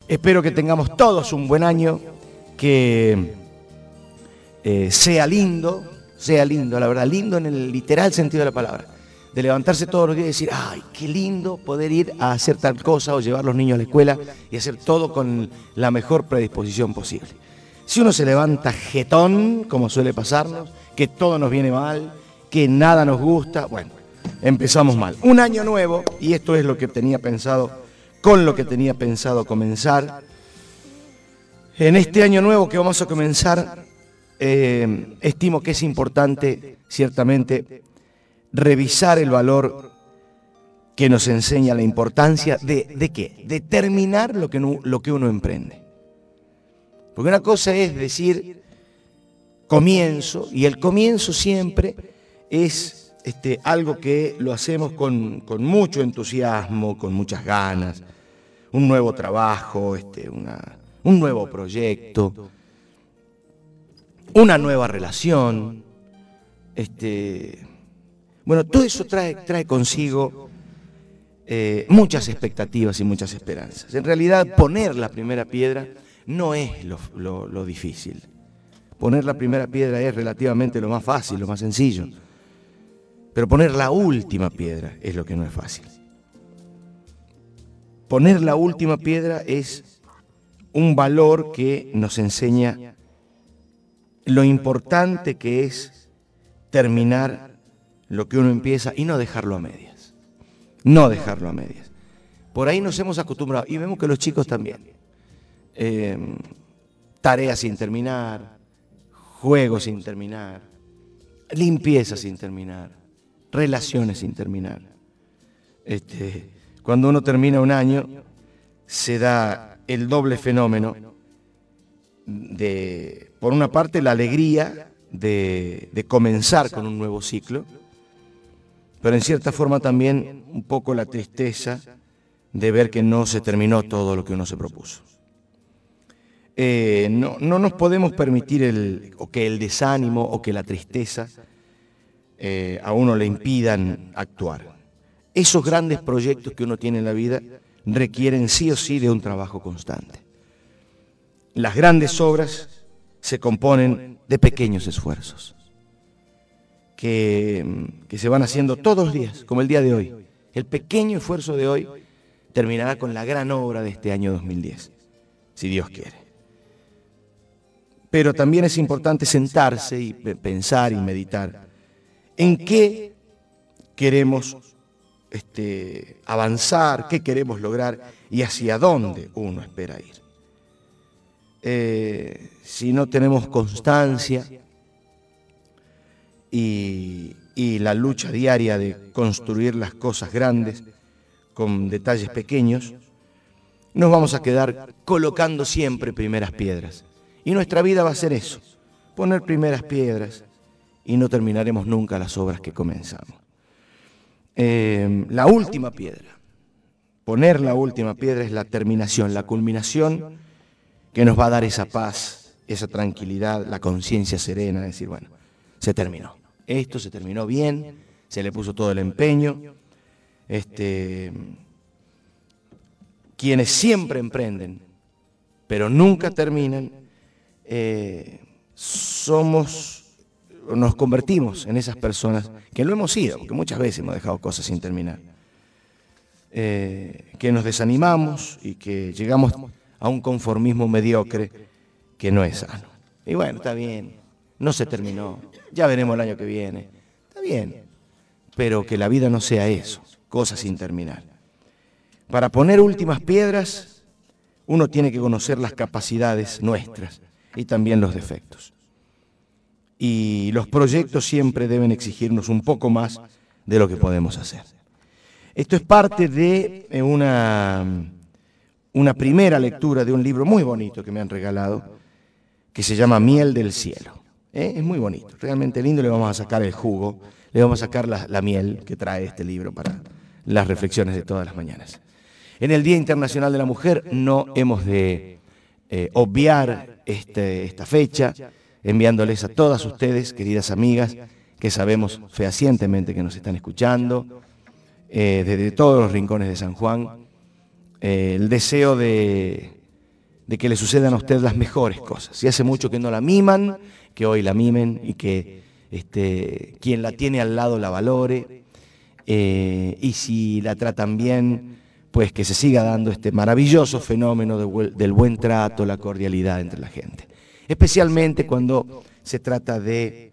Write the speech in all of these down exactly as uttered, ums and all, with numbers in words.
Espero que tengamos todos un buen año, que eh, sea lindo, sea lindo, la verdad, lindo en el literal sentido de la palabra. De levantarse todos los días y decir, ay, qué lindo poder ir a hacer tal cosa o llevar a los niños a la escuela y hacer todo con la mejor predisposición posible. Si uno se levanta jetón, como suele pasarnos, que todo nos viene mal, que nada nos gusta, bueno, empezamos mal. Un año nuevo, y esto es lo que tenía pensado, con lo que tenía pensado comenzar. En este año nuevo que vamos a comenzar, eh, estimo que es importante, ciertamente, revisar el valor que nos enseña la importancia de, ¿de qué? De terminar lo que, no, lo que uno emprende. Porque una cosa es decir comienzo, y el comienzo siempre es este, algo que lo hacemos con, con mucho entusiasmo, con muchas ganas, un nuevo trabajo, este, una, un nuevo proyecto, una nueva relación. Este, bueno, todo eso trae, trae consigo eh, muchas expectativas y muchas esperanzas. En realidad, poner la primera piedra no es lo, lo, lo difícil. Poner la primera piedra es relativamente lo más fácil, lo más sencillo. Pero poner la última piedra es lo que no es fácil. Poner la última piedra es un valor que nos enseña lo importante que es terminar lo que uno empieza y no dejarlo a medias. No dejarlo a medias. Por ahí nos hemos acostumbrado, y vemos que los chicos también. Eh, tareas sin terminar, juegos sin terminar, limpieza sin terminar, relaciones sin terminar. Este, cuando uno termina un año, se da el doble fenómeno de, por una parte, la alegría de, de comenzar con un nuevo ciclo, pero en cierta forma también un poco la tristeza de ver que no se terminó todo lo que uno se propuso. Eh, no, no nos podemos permitir el, o que el desánimo o que la tristeza eh, a uno le impidan actuar. Esos grandes proyectos que uno tiene en la vida requieren sí o sí de un trabajo constante. Las grandes obras se componen de pequeños esfuerzos que, que se van haciendo todos los días, como el día de hoy. El pequeño esfuerzo de hoy terminará con la gran obra de este año dos mil diez, si Dios quiere. Pero también es importante sentarse y pensar y meditar en qué queremos este, avanzar, qué queremos lograr y hacia dónde uno espera ir. Eh, si no tenemos constancia y, y la lucha diaria de construir las cosas grandes con detalles pequeños, nos vamos a quedar colocando siempre primeras piedras. Y nuestra vida va a ser eso, poner primeras piedras, y no terminaremos nunca las obras que comenzamos. Eh, la última piedra, poner la última piedra es la terminación, la culminación que nos va a dar esa paz, esa tranquilidad, la conciencia serena, de decir, bueno, se terminó. Esto se terminó bien, se le puso todo el empeño. Este, quienes siempre emprenden, pero nunca terminan, eh, somos, nos convertimos en esas personas que lo hemos sido, porque muchas veces hemos dejado cosas sin terminar, eh, que nos desanimamos y que llegamos a un conformismo mediocre que no es sano. Y bueno, está bien, no se terminó, ya veremos el año que viene, está bien, pero que la vida no sea eso, cosas sin terminar. Para poner últimas piedras, uno tiene que conocer las capacidades nuestras y también los defectos. Y los proyectos siempre deben exigirnos un poco más de lo que podemos hacer. Esto es parte de una, una primera lectura de un libro muy bonito que me han regalado, que se llama Miel del Cielo. ¿Eh? Es muy bonito, realmente lindo, le vamos a sacar el jugo, le vamos a sacar la, la miel que trae este libro para las reflexiones de todas las mañanas. En el Día Internacional de la Mujer no hemos de eh, obviar este, esta fecha, enviándoles a todas ustedes, queridas amigas, que sabemos fehacientemente que nos están escuchando, eh, desde todos los rincones de San Juan, eh, el deseo de, de que le sucedan a usted las mejores cosas. Si hace mucho que no la miman, que hoy la mimen y que este, quien la tiene al lado la valore. Eh, y si la tratan bien, pues que se siga dando este maravilloso fenómeno de, del buen trato, la cordialidad entre la gente. Especialmente cuando se trata de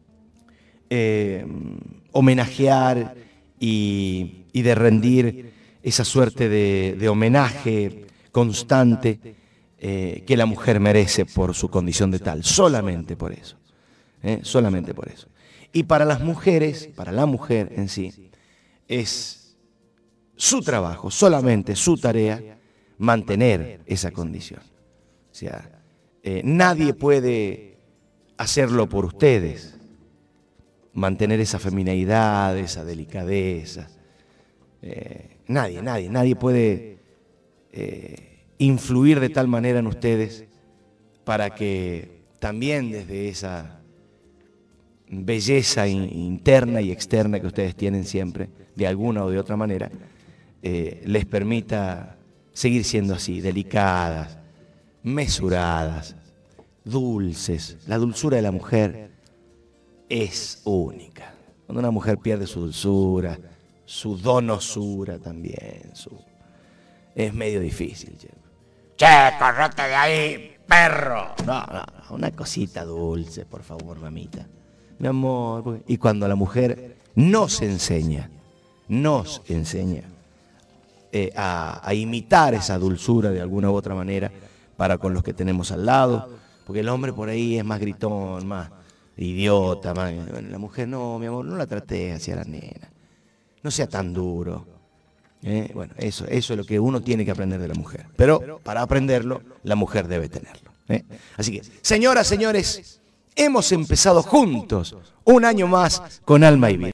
eh, homenajear y, y de rendir esa suerte de, de homenaje constante eh, que la mujer merece por su condición de tal, solamente por eso, ¿eh? solamente por eso. Y para las mujeres, para la mujer en sí, es su trabajo, solamente su tarea, mantener esa condición. O sea, eh, nadie puede hacerlo por ustedes, mantener esa femineidad, esa delicadeza. Eh, nadie, nadie, nadie puede eh, influir de tal manera en ustedes para que también desde esa belleza in, interna y externa que ustedes tienen siempre, de alguna o de otra manera, eh, les permita seguir siendo así, delicadas, mesuradas, dulces. La dulzura de la mujer es única. Cuando una mujer pierde su dulzura, su donosura también, su... es medio difícil. Che, correte de ahí, perro. No, no, no, una cosita dulce, por favor, mamita. Mi amor. Y cuando la mujer nos enseña, nos enseña eh, a, a imitar esa dulzura de alguna u otra manera para con los que tenemos al lado, porque el hombre por ahí es más gritón, más idiota, más... Bueno, la mujer no, mi amor, no la traté así a la nena. No sea tan duro. ¿Eh? Bueno, eso, eso es lo que uno tiene que aprender de la mujer. Pero para aprenderlo, la mujer debe tenerlo. ¿eh? Así que, señoras, señores, hemos empezado juntos un año más con Alma y Vida.